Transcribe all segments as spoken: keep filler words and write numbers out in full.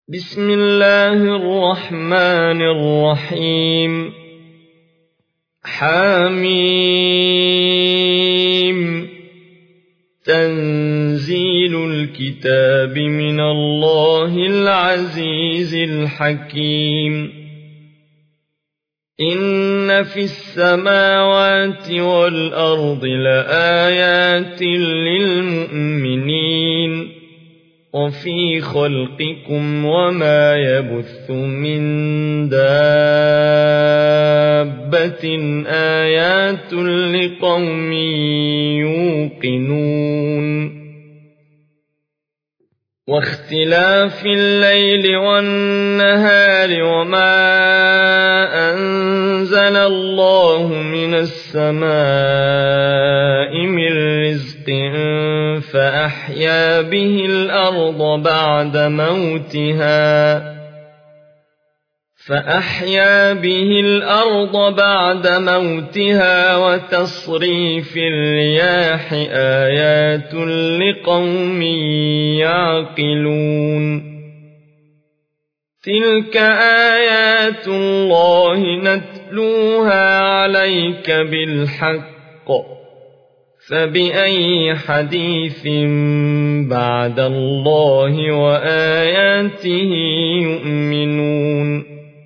بسم الله الرحمن الرحيم. حميم. تنزيل الكتاب من الله العزيز الحكيم. إن في السماوات والأرض لآيات للمؤمنين وفي خلقكم وما يبث من دابة آيات لقوم يوقنون. واختلاف الليل والنهار وما أنزل الله من السماء من رزق فأحيا به الأرض بعد موتها فأحيا به الأرض بعد موتها وتصريف الرياح آيات لقوم يعقلون. تلك آيات الله نتلوها عليك بالحق فبأي حديث بعد الله وآياته يؤمنون.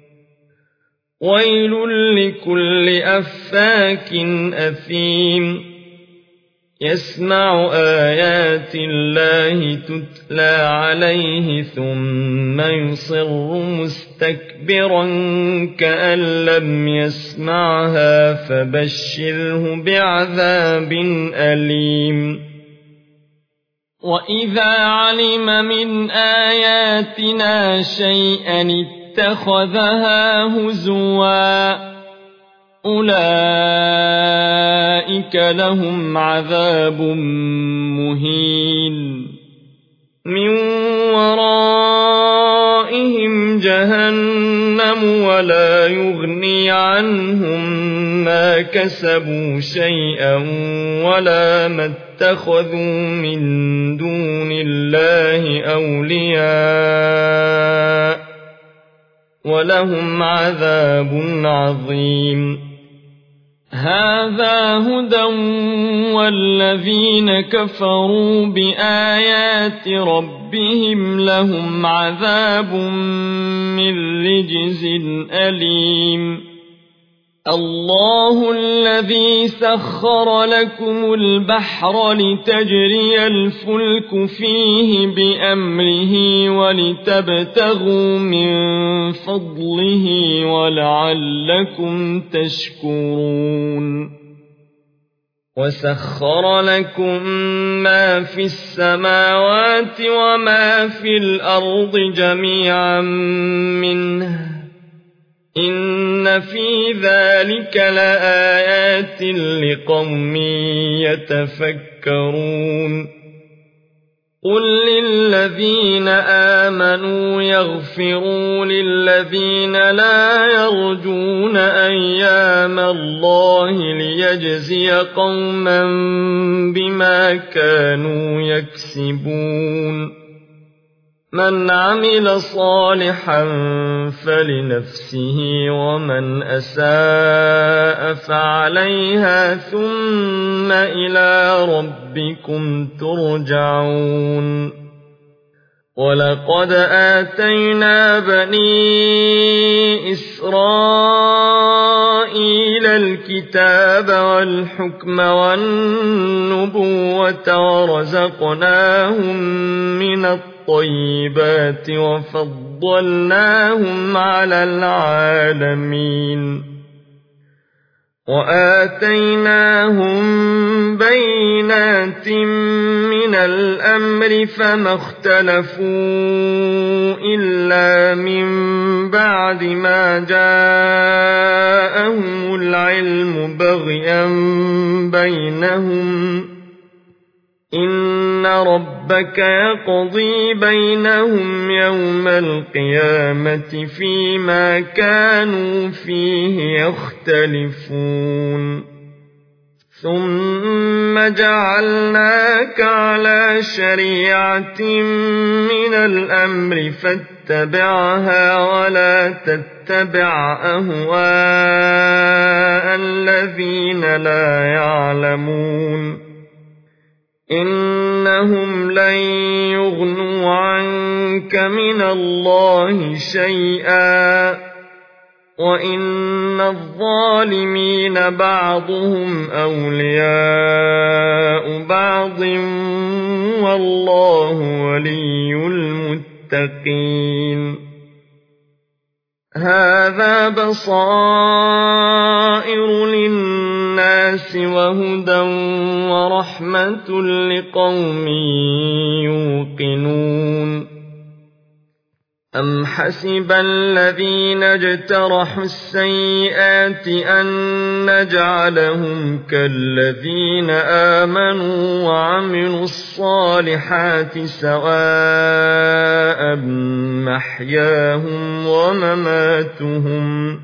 ويل لكل أفاك أثيم يسمع آيات الله تتلى عليه ثم يصر مستكبرا كأن لم يسمعها فبشره بعذاب أليم. وإذا علم من آياتنا شيئا اتخذها هزوا أولئك لهم عذاب مهين من ورائهم جهنم ولا يغني عنهم ما كسبوا شيئا ولا ما اتخذوا من دون الله أولياء ولهم عذاب عظيم. هذا هدى والذين كفروا بآيات ربهم لهم عذاب من رجز أليم. الله الذي سخر لكم البحر لتجري الفلك فيه بأمره ولتبتغوا من فضله ولعلكم تشكرون. وسخر لكم ما في السماوات وما في الأرض جميعا منه إن في ذلك لآيات لقوم يتفكرون. قل للذين آمنوا يغفروا للذين لا يرجون أيام الله ليجزي قوما بما كانوا يكسبون. من عمل صالحا فلنفسه ومن أساء فعليها ثم إلى ربكم ترجعون. ولقد آتينا بني إسرائيل الكتاب والحكم والنبوة ورزقناهم من الطيبات وفضلناهم على العالمين. وآتيناهم بينات من الأمر فما اختلفوا إلا من بعد ما جاءهم العلم بغيا بينهم. إن ربك يقضي بينهم يوم القيامة فيما كانوا فيه يختلفون. ثم جعلناك على شريعة من الأمر فاتبعها ولا تتبع أهواء الذين لا يعلمون إنهم لن يغنوا عنك من الله شيئا وإن الظالمين بعضهم أولياء بعض والله ولي المتقين هذا بصائر للناس وهدى ورحمة لقوم يوقنون أم حسب الذين اجترحوا السيئات أن نجعلهم كالذين آمنوا وعملوا الصالحات سواء محياهم ومماتهم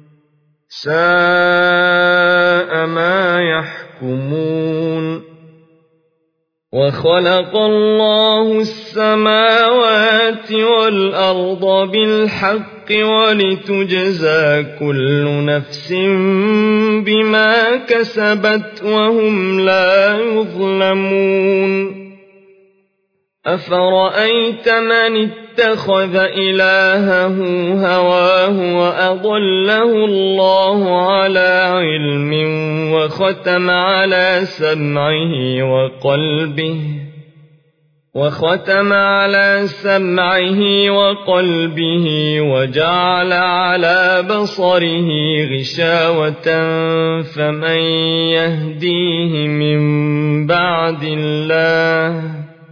ساء ما يحكمون وخلق الله السماوات والأرض بالحق ولتجزى كل نفس بما كسبت وهم لا يظلمون أفرأيت من اتخذ إلهه هواه وأضله الله على علم وختم على سمعه وقلبه وختم على سمعه وقلبه وجعل على بصره غشاوة فمن يهديه من بعد الله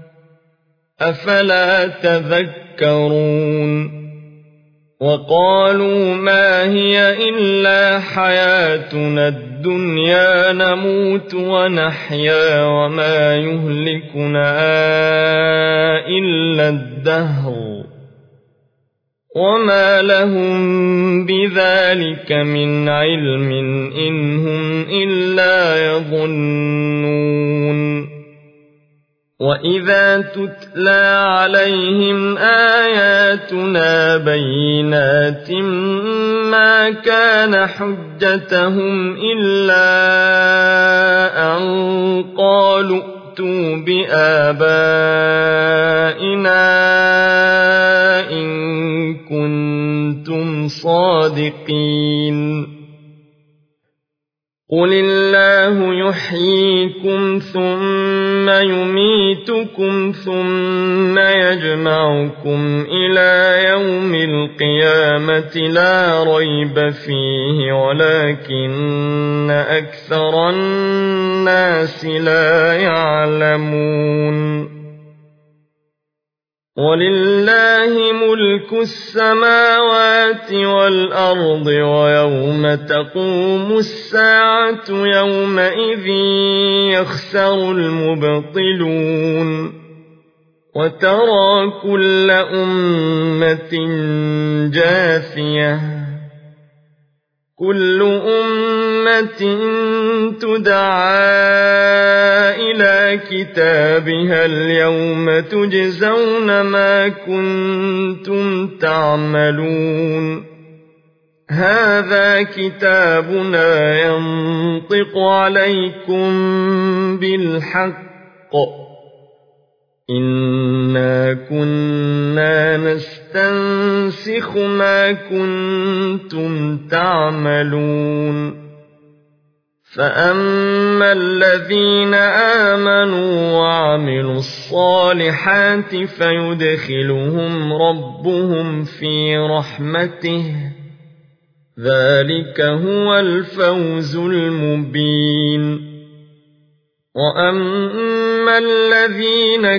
أفلا تذكرون وقالوا ما هي إلا حياتنا الدنيا نموت ونحيا وما يهلكنا إلا الدهر وما لهم بذلك من علم إن هم إلا يظنون وإذا تتلى عليهم آياتنا بينات ما كان حجتهم إلا أن قالوا ائتوا بآبائنا إن كنتم صادقين قل الله يحييكم ثم يميتكم ثم يجمعكم إلى يوم القيامة لا ريب فيه ولكن أكثر الناس لا يعلمون ولله ملك السماوات والأرض ويوم تقوم الساعة يومئذ يخسر المبطلون وترى كل أمة جاثية كل أمة تدعى إلى كتابها اليوم تجزون ما كنتم تعملون هذا كتابنا ينطق عليكم بالحق إنا كنا نستنسخ ما كنتم تعملون فأما الذين آمنوا وعملوا الصالحات فيدخلهم ربهم في رحمته ذلك هو الفوز المبين وأما الذين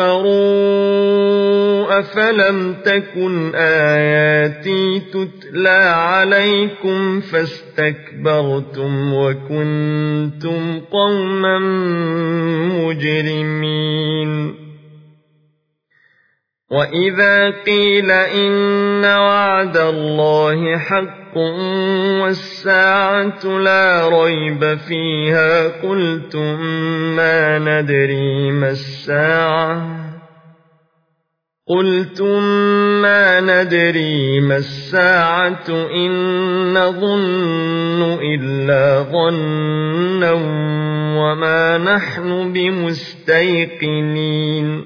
كفروا أفلم تكن آياتي تتلى عليكم فاستكبرتم وكنتم قوما مجرمين وإذا قيل إن وعد الله حق والساعة لا ريب فيها قلتم ما ندري ما الساعة قلتم ما ندري ما الساعة إن نظن إلا ظنا وما نحن بمستيقنين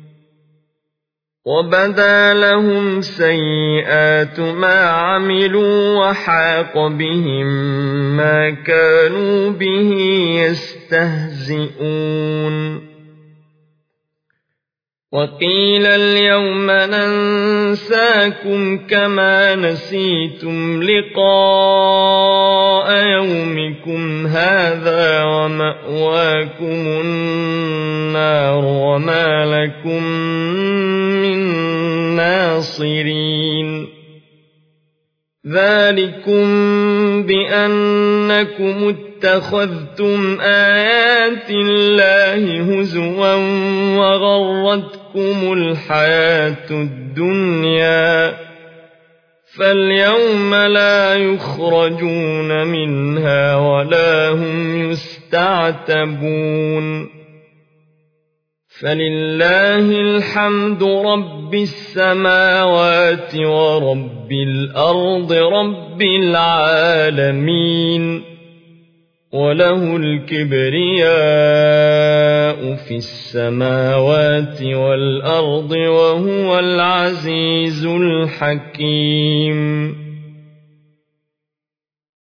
وبدا لهم سيئات ما عملوا وحاق بهم ما كانوا به يستهزئون وقيل اليوم ننساكم كما نسيتم لقاء يومكم هذا ومأواكم النار وما لكم من ناصرين ذلكم بأنكم اتخذتم آيات الله هزوا وغرتكم الحياة الدنيا فاليوم لا يخرجون منها ولا هم يستعتبون فلله الحمد رب السماوات ورب الأرض رب العالمين وله الكبرياء في السماوات والأرض وهو العزيز الحكيم